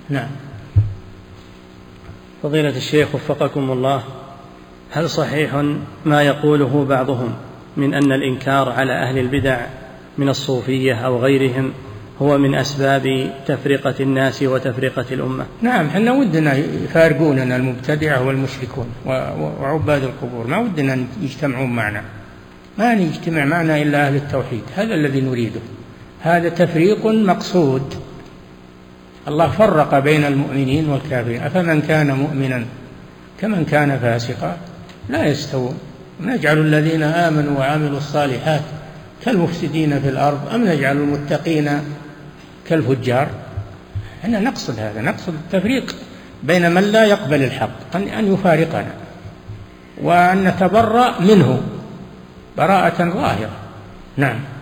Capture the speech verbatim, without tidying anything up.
نعم. فضيلة الشيخ وفقكم الله، هل صحيح ما يقوله بعضهم من أن الإنكار على أهل البدع من الصوفية أو غيرهم هو من أسباب تفرقة الناس وتفرقة الأمة؟ نعم، حنا ودنا يفارقوننا المبتدعة والمشركون وعباد القبور، ما ودنا يجتمعون معنا، ما يجتمع معنا إلا أهل التوحيد، هذا الذي نريده. هذا تفريق مقصود. الله فرق بين المؤمنين والكافرين، أفمن كان مؤمنا كمن كان فاسقا لا يستوون، نجعل الذين آمنوا وعملوا الصالحات كالمفسدين في الأرض أم نجعل المتقين كالفجار. احنا نقصد هذا، نقصد التفريق بين من لا يقبل الحق، أن يفارقنا وأن نتبرأ منه براءة ظاهرة. نعم.